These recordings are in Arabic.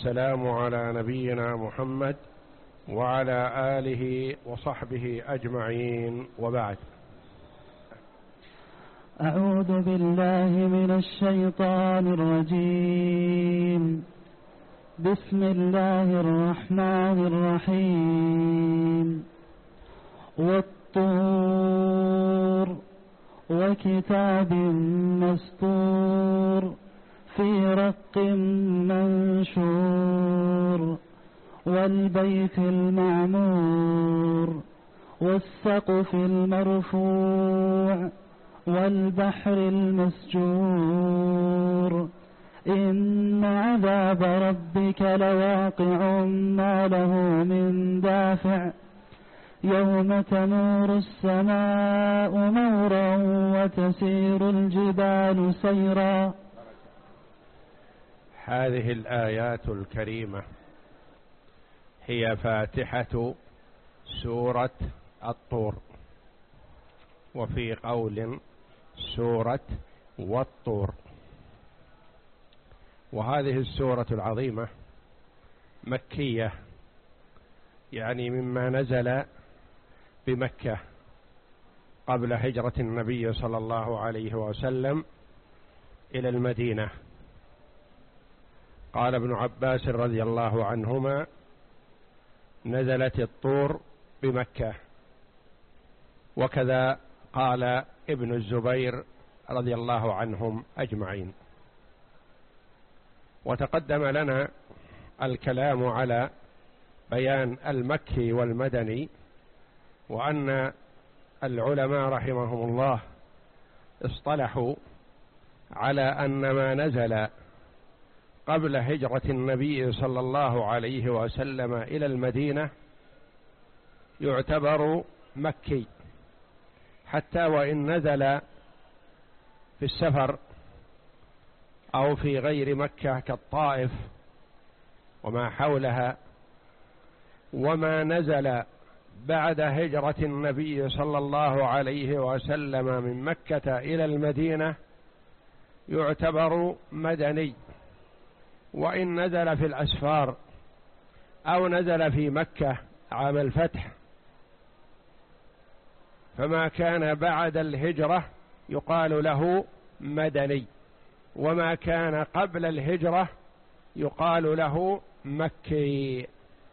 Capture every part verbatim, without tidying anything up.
والسلام على نبينا محمد وعلى آله وصحبه أجمعين، وبعد. أعوذ بالله من الشيطان الرجيم. بسم الله الرحمن الرحيم. والطور وكتاب مسطور في رق منشور والبيت المعمور والسقف المرفوع والبحر المسجور إن عذاب ربك لواقع ما له من دافع يوم تمور السماء مورا وتسير الجبال سيرا. هذه الآيات الكريمة هي فاتحة سورة الطور، وفي قول سورة والطور. وهذه السورة العظيمة مكية، يعني مما نزل بمكة قبل هجرة النبي صلى الله عليه وسلم إلى المدينة. قال ابن عباس رضي الله عنهما: نزلت الطور بمكة، وكذا قال ابن الزبير رضي الله عنهم أجمعين. وتقدم لنا الكلام على بيان المكي والمدني، وأن العلماء رحمهم الله اصطلحوا على أن ما نزل قبل هجرة النبي صلى الله عليه وسلم إلى المدينة يعتبر مكي، حتى وإن نزل في السفر أو في غير مكة كالطائف وما حولها. وما نزل بعد هجرة النبي صلى الله عليه وسلم من مكة إلى المدينة يعتبر مدني، وإن نزل في الأسفار أو نزل في مكة عام الفتح، فما كان بعد الهجرة يقال له مدني، وما كان قبل الهجرة يقال له مكي.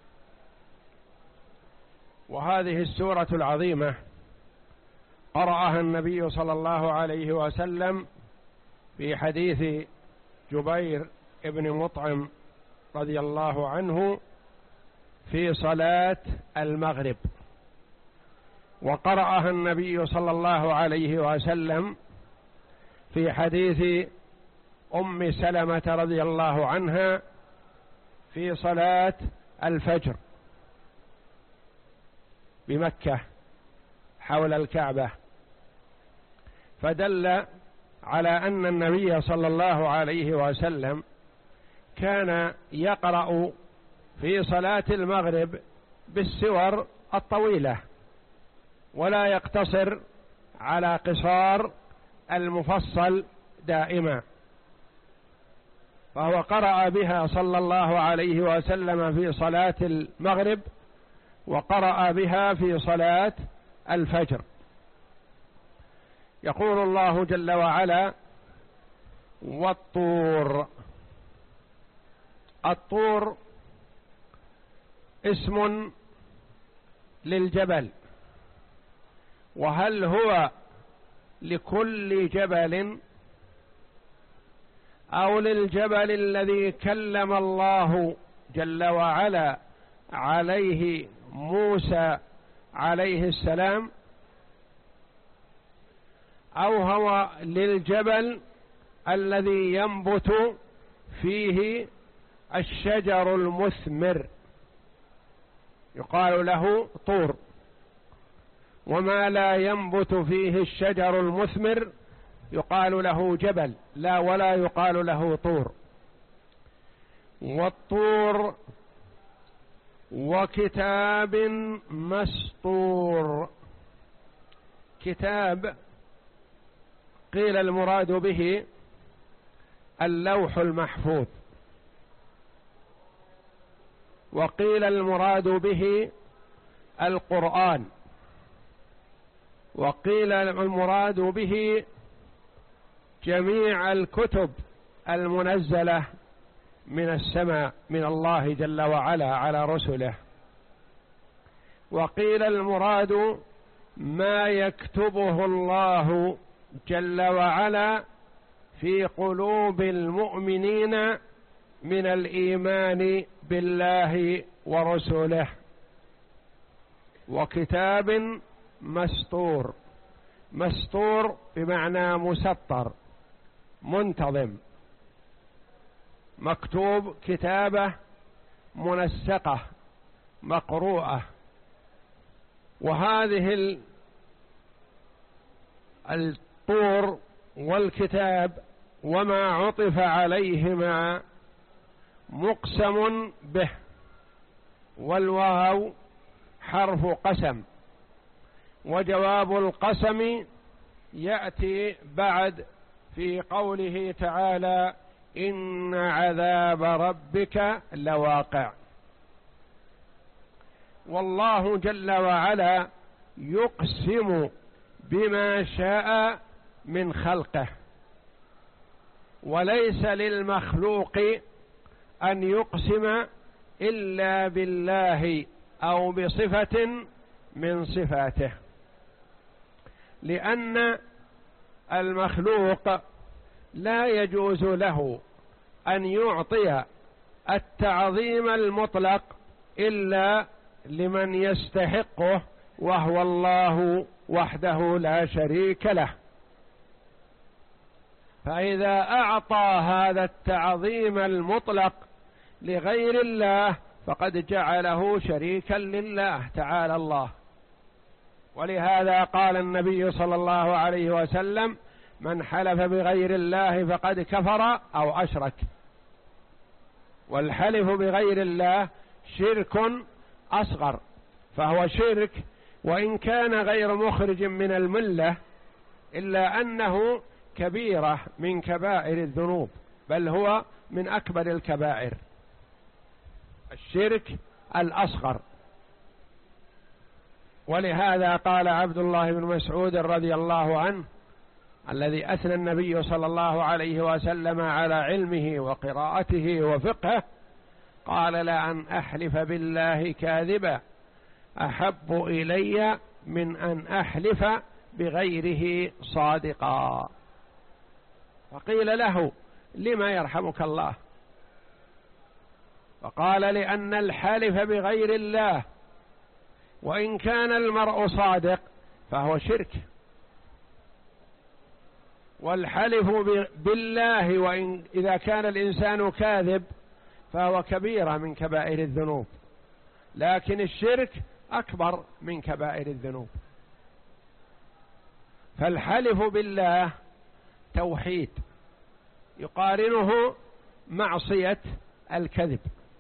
وهذه السورة العظيمة قرأها النبي صلى الله عليه وسلم في حديث جبير ابن مطعم رضي الله عنه في صلاة المغرب، وقرأها النبي صلى الله عليه وسلم في حديث أم سلمة رضي الله عنها في صلاة الفجر بمكة حول الكعبة، فدل على أن النبي صلى الله عليه وسلم كان يقرأ في صلاة المغرب بالسور الطويلة، ولا يقتصر على قصار المفصل دائما، فهو قرأ بها صلى الله عليه وسلم في صلاة المغرب، وقرأ بها في صلاة الفجر. يقول الله جل وعلا: والطور. الطور اسم للجبل، وهل هو لكل جبل أو للجبل الذي كلم الله جل وعلا عليه موسى عليه السلام، أو هو للجبل الذي ينبت فيه الشجر المثمر يقال له طور، وما لا ينبت فيه الشجر المثمر يقال له جبل، لا ولا يقال له طور. والطور وكتاب مسطور. كتاب قيل المراد به اللوح المحفوظ، وقيل المراد به القرآن، وقيل المراد به جميع الكتب المنزلة من السماء من الله جل وعلا على رسله، وقيل المراد ما يكتبه الله جل وعلا في قلوب المؤمنين من الإيمان بالله ورسله، وكتاب مستور. مستور بمعنى مسطر منتظم، مكتوب كتابة منسقة مقروءة. وهذه الطور والكتاب وما عطف عليهما مقسم به، والواو حرف قسم، وجواب القسم يأتي بعد في قوله تعالى إن عذاب ربك لواقع. والله جل وعلا يقسم بما شاء من خلقه، وليس للمخلوق أن يقسم إلا بالله أو بصفة من صفاته، لأن المخلوق لا يجوز له أن يعطي التعظيم المطلق إلا لمن يستحقه، وهو الله وحده لا شريك له. فإذا أعطى هذا التعظيم المطلق لغير الله فقد جعله شريكا لله تعالى الله. ولهذا قال النبي صلى الله عليه وسلم من حلف بغير الله فقد كفر أو أشرك. والحلف بغير الله شرك أصغر، فهو شرك وإن كان غير مخرج من الملة، إلا أنه كبيرة من كبائر الذنوب، بل هو من أكبر الكبائر، الشرك الأصغر. ولهذا قال عبد الله بن مسعود رضي الله عنه الذي أثنى النبي صلى الله عليه وسلم على علمه وقراءته وفقهه، قال لأن أحلف بالله كاذبا أحب إلي من أن أحلف بغيره صادقا. فقيل له لما يرحمك الله؟ فقال لأن الحالف بغير الله وإن كان المرء صادق فهو شرك، والحلف بالله وإن إذا كان الإنسان كاذب فهو كبيرة من كبائر الذنوب، لكن الشرك أكبر من كبائر الذنوب. فالحلف بالله توحيد يقارنه معصية الكذب،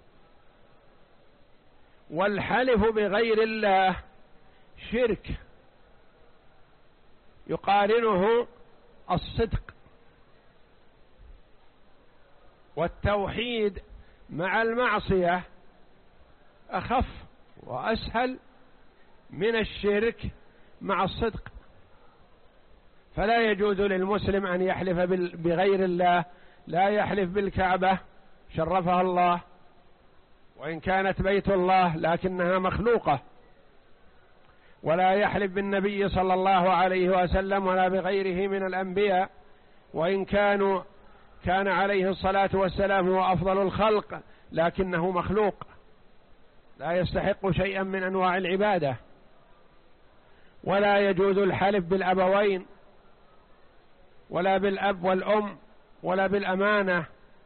والحلف بغير الله شرك يقارنه الصدق. والتوحيد مع المعصية أخف وأسهل من الشرك مع الصدق. فلا يجوز للمسلم أن يحلف بغير الله، لا يحلف بالكعبة شرفها الله وإن كانت بيت الله لكنها مخلوقة، ولا يحلف بالنبي صلى الله عليه وسلم ولا بغيره من الأنبياء وإن كانوا كان عليه الصلاة والسلام هو أفضل الخلق لكنه مخلوق لا يستحق شيئا من أنواع العبادة. ولا يجوز الحلف بالأبوين ولا بالأب والأم ولا بالأمانة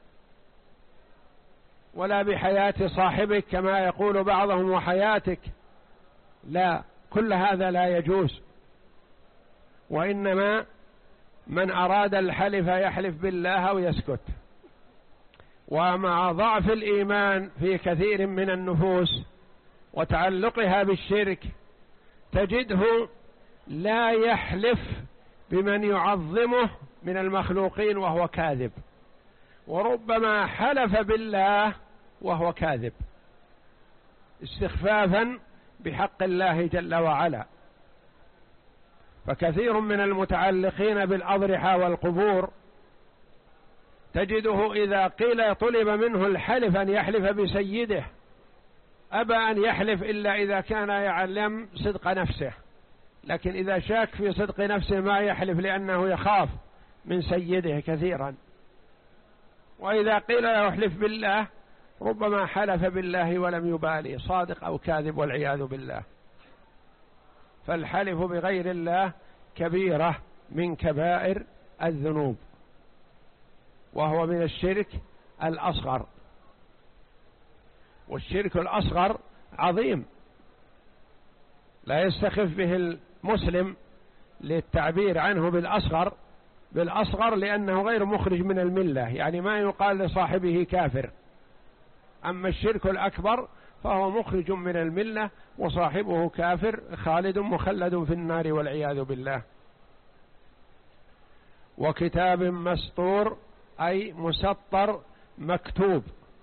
ولا بحياة صاحبك كما يقول بعضهم وحياتك، لا، كل هذا لا يجوز. وإنما من أراد الحلف يحلف بالله أو يسكت. ومع ضعف الإيمان في كثير من النفوس وتعلقها بالشرك تجده لا يحلف بمن يعظمه من المخلوقين وهو كاذب، وربما حلف بالله وهو كاذب. استخفافا بحق الله جل وعلا. فكثير من المتعلقين بالأضرحة والقبور تجده إذا قيل طلب منه الحلف أن يحلف بسيده أبى أن يحلف إلا إذا كان يعلم صدق نفسه، لكن إذا شاك في صدق نفسه ما يحلف لأنه يخاف من سيده كثيرا. وإذا قيل له احلف بالله ربما حلف بالله ولم يبالي صادق أو كاذب والعياذ بالله. فالحلف بغير الله كبيرة من كبائر الذنوب، وهو من الشرك الأصغر، والشرك الأصغر عظيم لا يستخف به المسلم للتعبير عنه بالأصغر بالأصغر لأنه غير مخرج من الملة، يعني ما يقال لصاحبه كافر. أما الشرك الأكبر فهو مخرج من الملة وصاحبه كافر خالد مخلد في النار والعياذ بالله. وكتاب مسطور أي مسطر مكتوب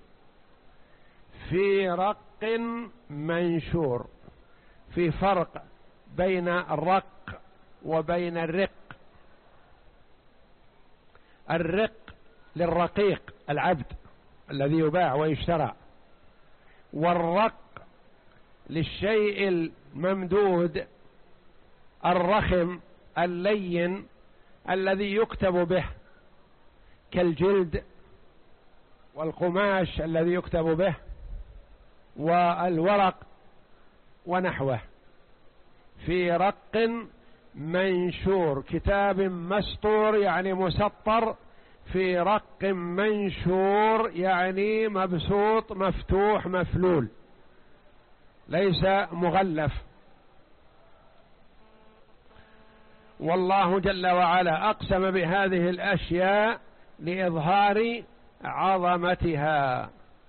في رق منشور. في فرق بين الرق وبين الرق. الرق للرقيق العبد الذي يباع ويشترى، والرق للشيء الممدود الرخم اللين الذي يكتب به، كالجلد والقماش الذي يكتب به والورق ونحوه. في رق منشور، كتاب مسطور يعني مسطر، في رق منشور يعني مبسوط مفتوح مفلول ليس مغلف. والله جل وعلا أقسم بهذه الأشياء لإظهار عظمتها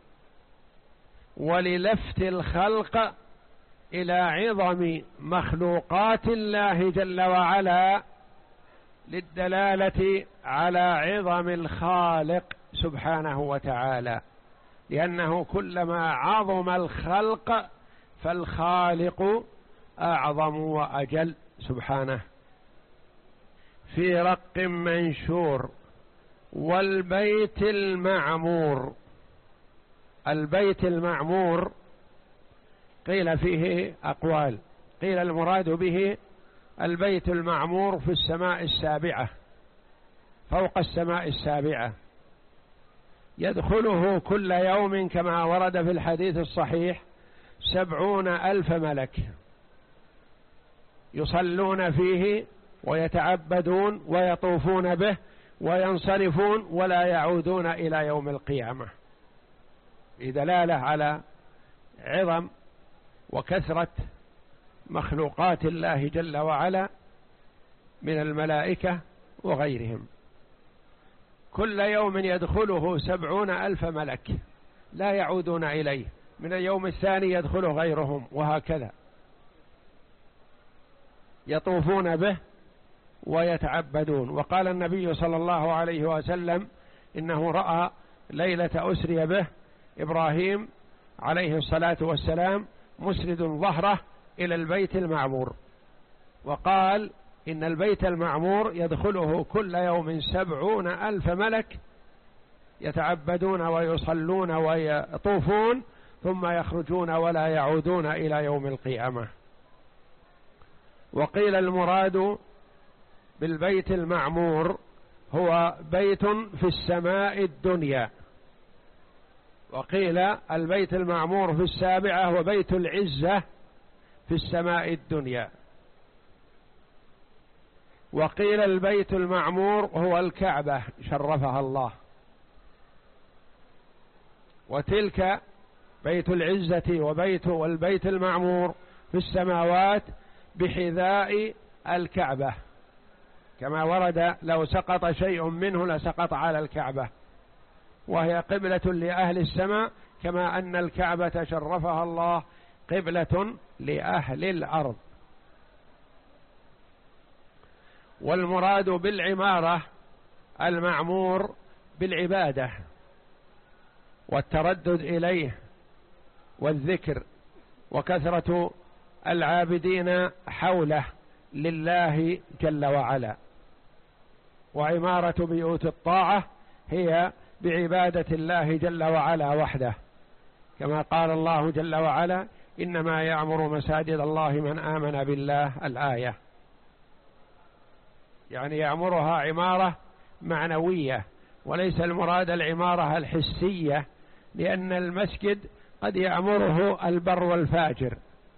وللفت الخلق إلى عظم مخلوقات الله جل وعلا، للدلالة على عظم الخالق سبحانه وتعالى، لأنه كلما عظم الخلق فالخالق أعظم وأجل سبحانه. في رق منشور. والبيت المعمور. البيت المعمور قيل فيه أقوال، قيل المراد به البيت المعمور في السماء السابعة، فوق السماء السابعة، يدخله كل يوم كما ورد في الحديث الصحيح سبعون ألف ملك يصلون فيه ويتعبدون ويطوفون به وينصرفون ولا يعودون إلى يوم القيامة، بدلالة على عظم وكثرة مخلوقات الله جل وعلا من الملائكة وغيرهم. كل يوم يدخله سبعون ألف ملك لا يعودون إليه، من اليوم الثاني يدخل غيرهم، وهكذا يطوفون به ويتعبدون. وقال النبي صلى الله عليه وسلم إنه رأى ليلة أسري به إبراهيم عليه الصلاة والسلام مسند ظهره إلى البيت المعمور، وقال إن البيت المعمور يدخله كل يوم سبعون ألف ملك يتعبدون ويصلون ويطوفون ثم يخرجون ولا يعودون إلى يوم القيامة. وقيل المراد بالبيت المعمور هو بيت في السماء الدنيا، وقيل البيت المعمور في السابعة هو بيت العزة في السماء الدنيا، وقيل البيت المعمور هو الكعبة شرفها الله، وتلك بيت العزة وبيت والبيت المعمور في السماوات بحذاء الكعبة، كما ورد لو سقط شيء منه لسقط على الكعبة، وهي قبلة لأهل السماء، كما أن الكعبة شرفها الله قبلة لأهل الأرض. والمراد بالعمارة المعمور بالعبادة والتردد إليه والذكر وكثرة العابدين حوله لله جل وعلا. وعمارة بيوت الطاعة هي بعبادة الله جل وعلا وحده، كما قال الله جل وعلا: إنما يعمر مساجد الله من آمن بالله، الآية. يعني يعمرها عمارة معنوية، وليس المراد العمارة الحسية، لأن المسجد قد يعمره البر والفاجر،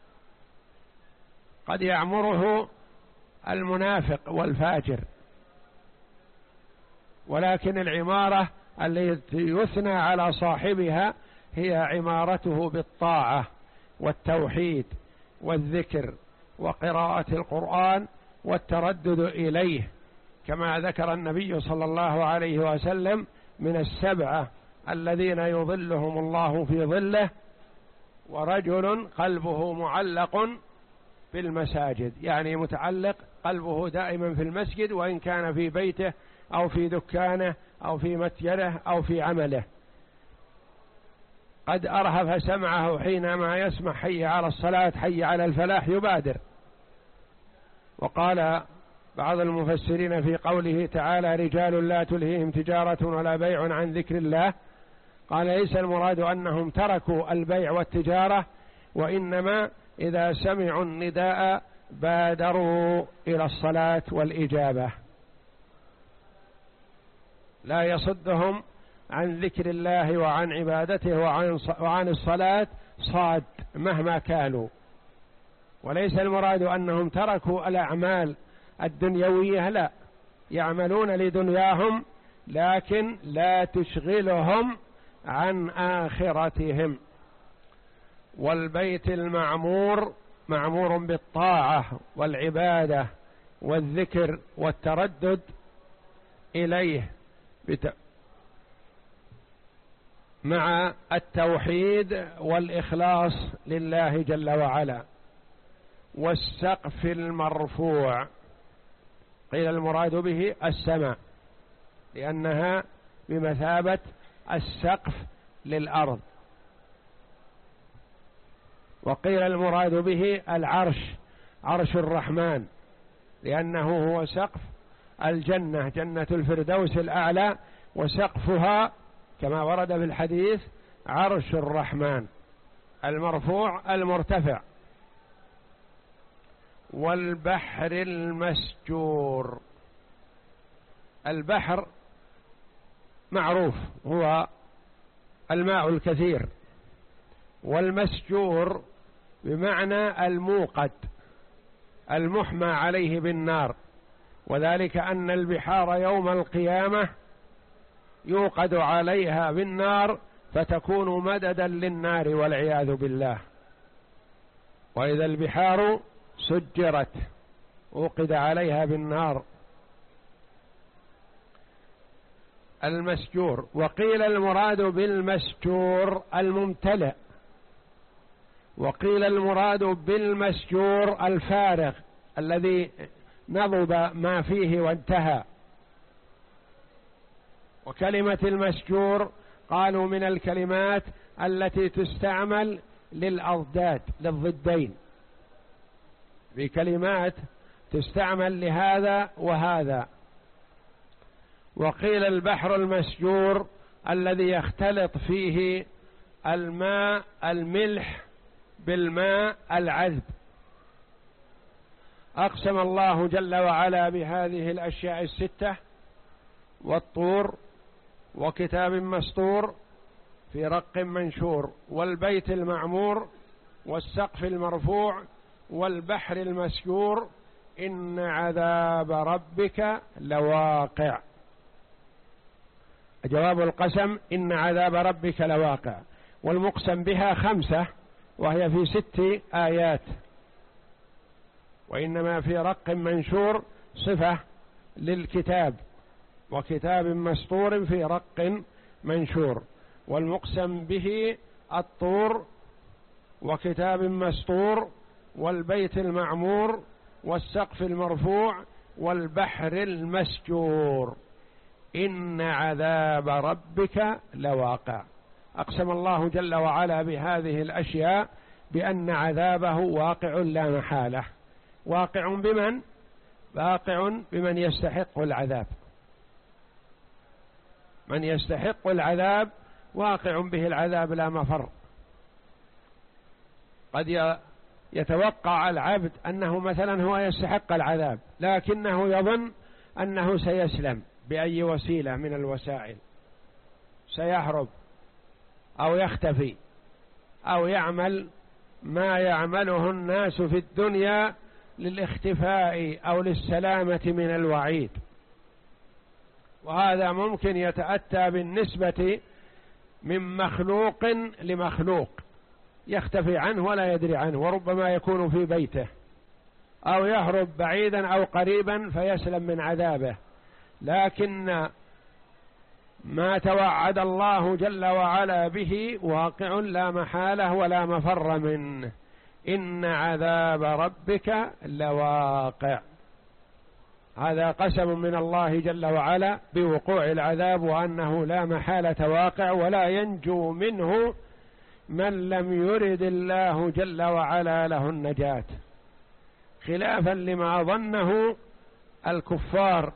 قد يعمره المنافق والفاجر، ولكن العمارة التي يثنى على صاحبها هي عمارته بالطاعة والتوحيد والذكر وقراءة القرآن والتردد إليه، كما ذكر النبي صلى الله عليه وسلم من السبعة الذين يظلهم الله في ظله: ورجل قلبه معلق بالمساجد، يعني متعلق قلبه دائما في المسجد، وإن كان في بيته أو في دكانه أو في متجره أو في عمله، قد أرهف سمعه حينما يسمع حي على الصلاة حي على الفلاح يبادر. وقال بعض المفسرين في قوله تعالى: رجال لا تلهيهم تجارة ولا بيع عن ذكر الله، قال ليس المراد أنهم تركوا البيع والتجارة، وإنما إذا سمعوا النداء بادروا إلى الصلاة والإجابة، لا يصدهم عن ذكر الله وعن عبادته وعن وعن الصلاة صاد مهما كانوا. وليس المراد أنهم تركوا الأعمال الدنيوية، لا، يعملون لدنياهم لكن لا تشغلهم عن آخرتهم. والبيت المعمور معمور بالطاعة والعبادة والذكر والتردد إليه بت... مع التوحيد والإخلاص لله جل وعلا. والسقف المرفوع قيل المراد به السماء، لأنها بمثابة السقف للأرض. وقيل المراد به العرش، عرش الرحمن، لأنه هو سقف الجنة، جنة الفردوس الأعلى، وسقفها كما ورد في الحديث عرش الرحمن المرفوع المرتفع. والبحر المسجور، البحر معروف هو الماء الكثير، والمسجور بمعنى الموقد المحمى عليه بالنار، وذلك أن البحار يوم القيامة يوقد عليها بالنار فتكون مددا للنار والعياذ بالله. وإذا البحار سجرت أوقد عليها بالنار. المسجور. وقيل المراد بالمسجور الممتلئ، وقيل المراد بالمسجور الفارغ الذي نضب ما فيه وانتهى. وكلمة المسجور قالوا من الكلمات التي تستعمل للأضداد للضدين، بكلمات تستعمل لهذا وهذا. وقيل البحر المسجور الذي يختلط فيه الماء الملح بالماء العذب. أقسم الله جل وعلا بهذه الأشياء الستة: والطور، وكتاب مسطور في رق منشور، والبيت المعمور، والسقف المرفوع، والبحر المسجور، إن عذاب ربك لواقع. جواب القسم إن عذاب ربك لواقع. والمقسم بها خمسة، وهي في ست آيات. وإنما في رق منشور صفة للكتاب، وكتاب مسطور في رق منشور. والمقسم به الطور، وكتاب مسطور، والبيت المعمور، والسقف المرفوع، والبحر المسجور، إن عذاب ربك لواقع. أقسم الله جل وعلا بهذه الأشياء بأن عذابه واقع لا محالة. واقع بمن؟ واقع بمن يستحق العذاب. من يستحق العذاب واقع به العذاب لا مفر. قد يتوقع العبد أنه مثلا هو يستحق العذاب، لكنه يظن أنه سيسلم بأي وسيلة من الوسائل، سيهرب أو يختفي أو يعمل ما يعمله الناس في الدنيا للاختفاء أو للسلامة من الوعيد. وهذا ممكن يتأتى بالنسبة من مخلوق لمخلوق، يختفي عنه ولا يدري عنه، وربما يكون في بيته أو يهرب بعيدا أو قريبا فيسلم من عذابه. لكن ما توعد الله جل وعلا به واقع لا محالة ولا مفر منه. إن عذاب ربك لواقع. هذا قسم من الله جل وعلا بوقوع العذاب، وأنه لا محالة واقع ولا ينجو منه من لم يرد الله جل وعلا له النجاة، خلافا لما ظنه الكفار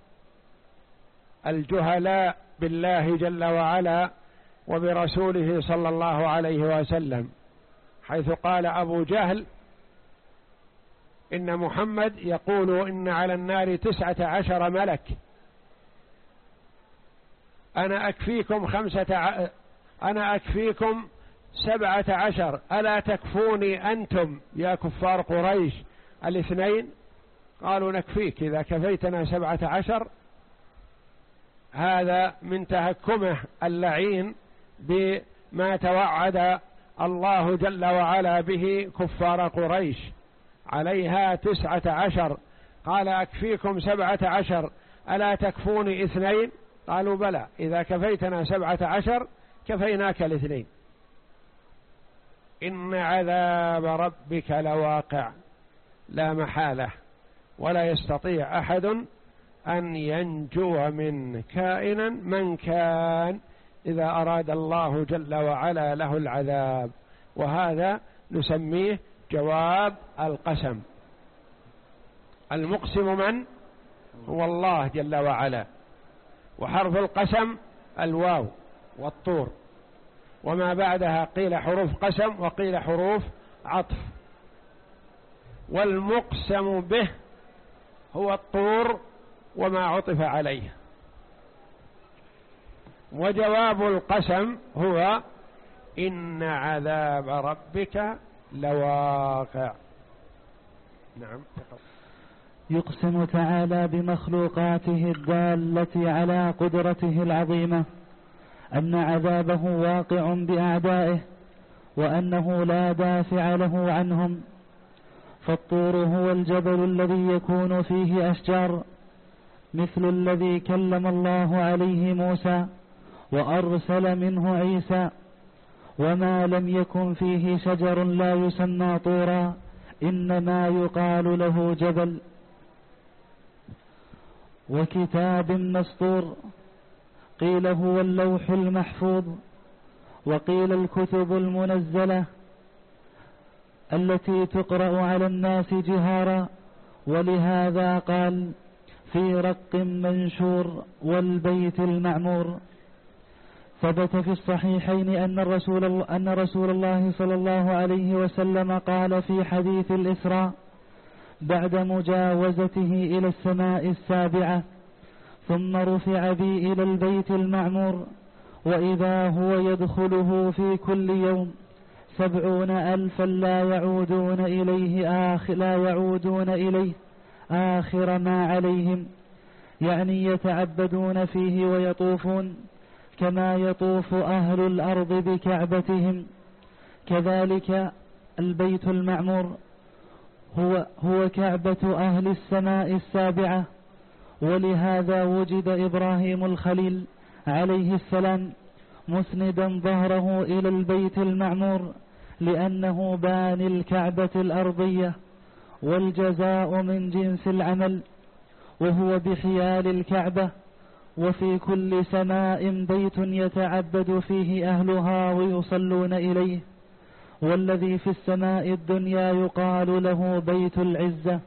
الجهلاء بالله جل وعلا وبرسوله صلى الله عليه وسلم، حيث قال أبو جهل إن محمد يقول إن على النار تسعة عشر ملك، أنا أكفيكم خمسة ع... أنا أكفيكم سبعة عشر، ألا تكفوني أنتم يا كفار قريش الاثنين؟ قالوا نكفيك إذا كفيتنا سبعة عشر. هذا من تهكمه اللعين بما توعد الله جل وعلا به كفار قريش، عليها تسعة عشر، قال أكفيكم سبعة عشر ألا تكفوني اثنين؟ قالوا بلى، إذا كفيتنا سبعة عشر كفيناك الاثنين. إن عذاب ربك لواقع لا محالة، ولا يستطيع أحد أن ينجو من كائنا من كان إذا أراد الله جل وعلا له العذاب. وهذا نسميه جواب القسم. المقسم من؟ هو الله جل وعلا، وحرف القسم الواو والطور، وما بعدها قيل حروف قسم وقيل حروف عطف. والمقسم به هو الطور وما عطف عليه. وجواب القسم هو إن عذاب ربك لواقع. نعم. يقسم تعالى بمخلوقاته الدالة على قدرته العظيمة أن عذابه واقع بأعدائه، وأنه لا دافع له عنهم. فالطور هو الجبل الذي يكون فيه أشجار، مثل الذي كلم الله عليه موسى وأرسل منه عيسى. وما لم يكن فيه شجر لا يسمى طورا، إنما يقال له جبل. وكتاب مسطور، قيل هو اللوح المحفوظ، وقيل الكتب المنزلة التي تقرأ على الناس جهارا، ولهذا قال في رق منشور والبيت المعمور. ثبت في الصحيحين أن الرسول أن رسول الله صلى الله عليه وسلم قال في حديث الإسراء بعد مجاوزته إلى السماء السابعة: ثم رفع بي إلى البيت المعمور، وإذا هو يدخله في كل يوم سبعون ألفا لا يعودون إليه آخر, لا يعودون إليه آخر ما عليهم، يعني يتعبدون فيه ويطوفون كما يطوف أهل الأرض بكعبتهم. كذلك البيت المعمور هو, هو كعبة أهل السماء السابعة. ولهذا وجد إبراهيم الخليل عليه السلام مسندا ظهره إلى البيت المعمور، لأنه باني الكعبة الأرضية، والجزاء من جنس العمل، وهو بحيال الكعبة. وفي كل سماء بيت يتعبد فيه أهلها ويصلون إليه، والذي في السماء الدنيا يقال له بيت العزة.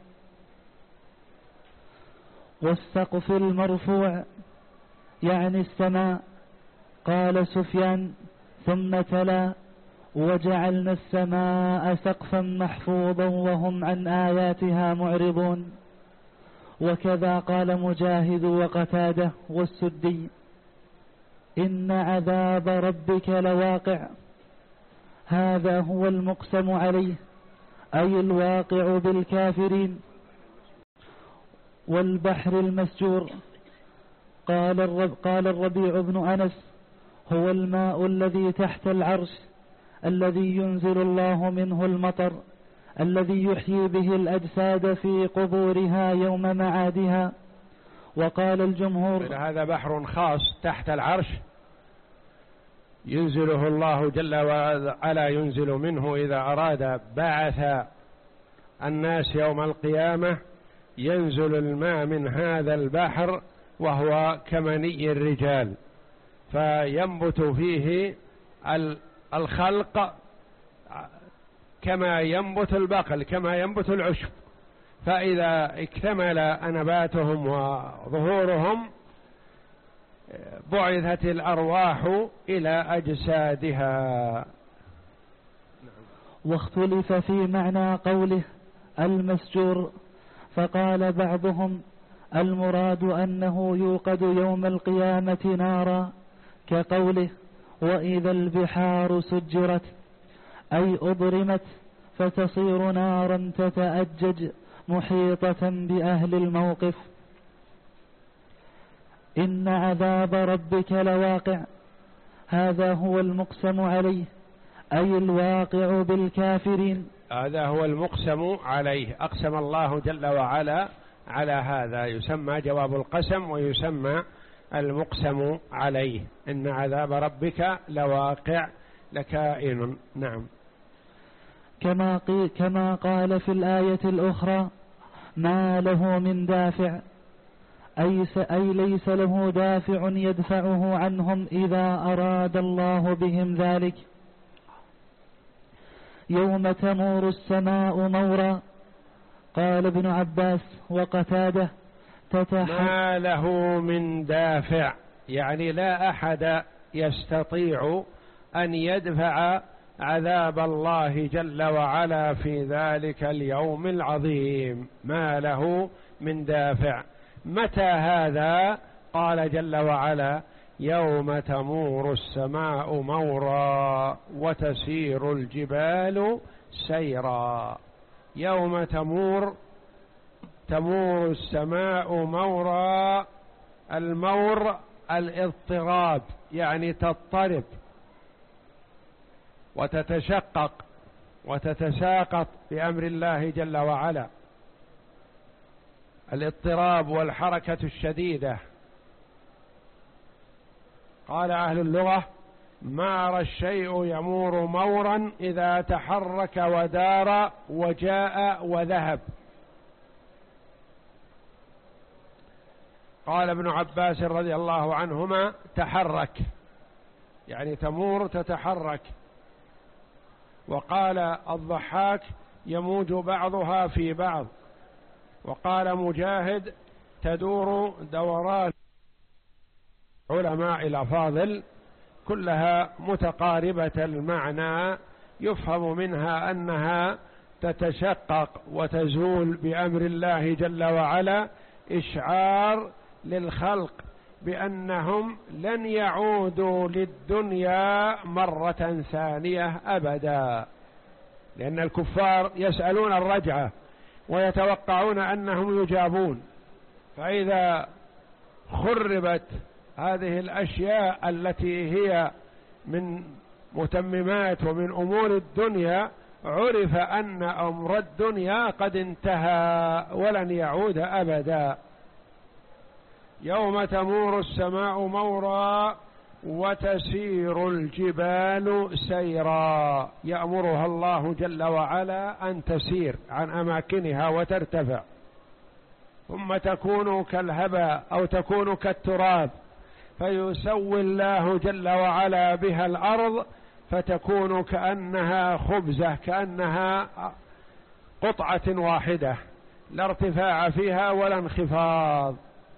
والسقف المرفوع يعني السماء. قال سفيان ثم تلا وجعلنا السماء سقفا محفوظا وهم عن آياتها معرضون. وكذا قال مجاهد وقتاده والسدي إن عذاب ربك لواقع، هذا هو المقسم عليه أي الواقع بالكافرين. والبحر المسجور قال, الرب قال الربيع بن أنس هو الماء الذي تحت العرش الذي ينزل الله منه المطر الذي يحيي به الأجساد في قبورها يوم معادها. وقال الجمهور هذا بحر خاص تحت العرش ينزله الله جل وعلا، ينزل منه إذا أراد بعث الناس يوم القيامة، ينزل الماء من هذا البحر وهو كمني الرجال، فينبت فيه الخلق كما ينبت البقل، كما ينبت العشب، فإذا اكتمل نباتهم وظهورهم بعثت الأرواح إلى أجسادها. واختلف في معنى قوله المسجور، فقال بعضهم المراد أنه يوقد يوم القيامة نارا كقوله وإذا البحار سجرت، أي أضرمت فتصير نارا تتأجج محيطة بأهل الموقف. إن عذاب ربك لواقع، هذا هو المقسم عليه أي الواقع بالكافرين. هذا هو المقسم عليه، أقسم الله جل وعلا على هذا، يسمى جواب القسم ويسمى المقسم عليه. إن عذاب ربك لواقع لكائن. نعم. كما, كما قال في الآية الأخرى ما له من دافع، أي, أي ليس له دافع يدفعه عنهم إذا أراد الله بهم ذلك. يوم تمور السماء مورا، قال ابن عباس وقتاده تتح... ما له من دافع، يعني لا أحد يستطيع أن يدفع عذاب الله جل وعلا في ذلك اليوم العظيم. ما له من دافع. متى هذا؟ قال جل وعلا يوم تمور السماء مورا وتسير الجبال سيرا. يوم تمور تمور السماء مورا، المور الاضطراب، يعني تضطرب وتتشقق وتتساقط بأمر الله جل وعلا، الاضطراب والحركة الشديدة. قال أهل اللغة مار الشيء يمور مورا إذا تحرك ودار وجاء وذهب. قال ابن عباس رضي الله عنهما تحرك، يعني تمور تتحرك. وقال الضحاك يموج بعضها في بعض. وقال مجاهد تدور دوران. علماء الأفاضل كلها متقاربة المعنى، يفهم منها أنها تتشقق وتزول بأمر الله جل وعلا، إشعار للخلق بأنهم لن يعودوا للدنيا مرة ثانية أبدا، لأن الكفار يسألون الرجعة ويتوقعون أنهم يجابون. فإذا خربت هذه الأشياء التي هي من متممات ومن أمور الدنيا، عرف أن أمر الدنيا قد انتهى ولن يعود أبدا. يوم تمور السماء مورا وتسير الجبال سيرا، يأمرها الله جل وعلا أن تسير عن أماكنها وترتفع، ثم تكون كالهباء أو تكون كالتراب، فيسوي الله جل وعلا بها الأرض فتكون كأنها خبزة، كأنها قطعة واحدة، لا ارتفاع فيها ولا انخفاض.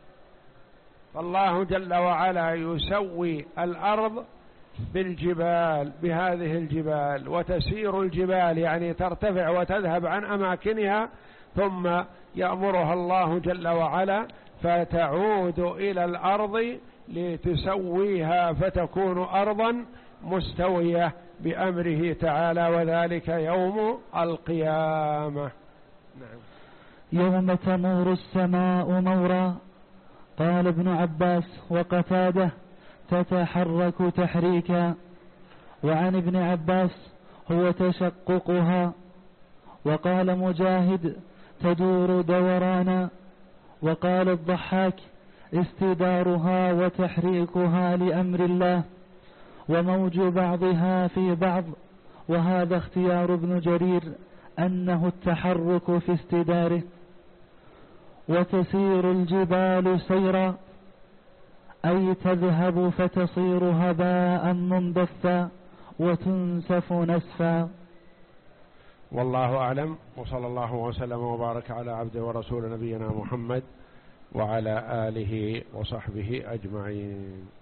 فالله جل وعلا يسوي الأرض بالجبال، بهذه الجبال، وتسير الجبال يعني ترتفع وتذهب عن أماكنها، ثم يأمرها الله جل وعلا فتعود إلى الأرض لتسويها فتكون أرضا مستوية بأمره تعالى، وذلك يوم القيامة. نعم. يوم تمور السماء مورا. قال ابن عباس وقتاده: تتحرك تحريكا. وعن ابن عباس: هو تشققها. وقال مجاهد: تدور دورانا. وقال الضحاك: استدارها وتحريكها لأمر الله، وموج بعضها في بعض. وهذا اختيار ابن جرير أنه التحرك في استداره. وتسير الجبال سيرا، أي تذهب فتصير هباء منبثا وتنسف نسفا. والله أعلم، وصلى الله وسلم وبارك على عبده ورسول نبينا محمد وعلى آله وصحبه أجمعين.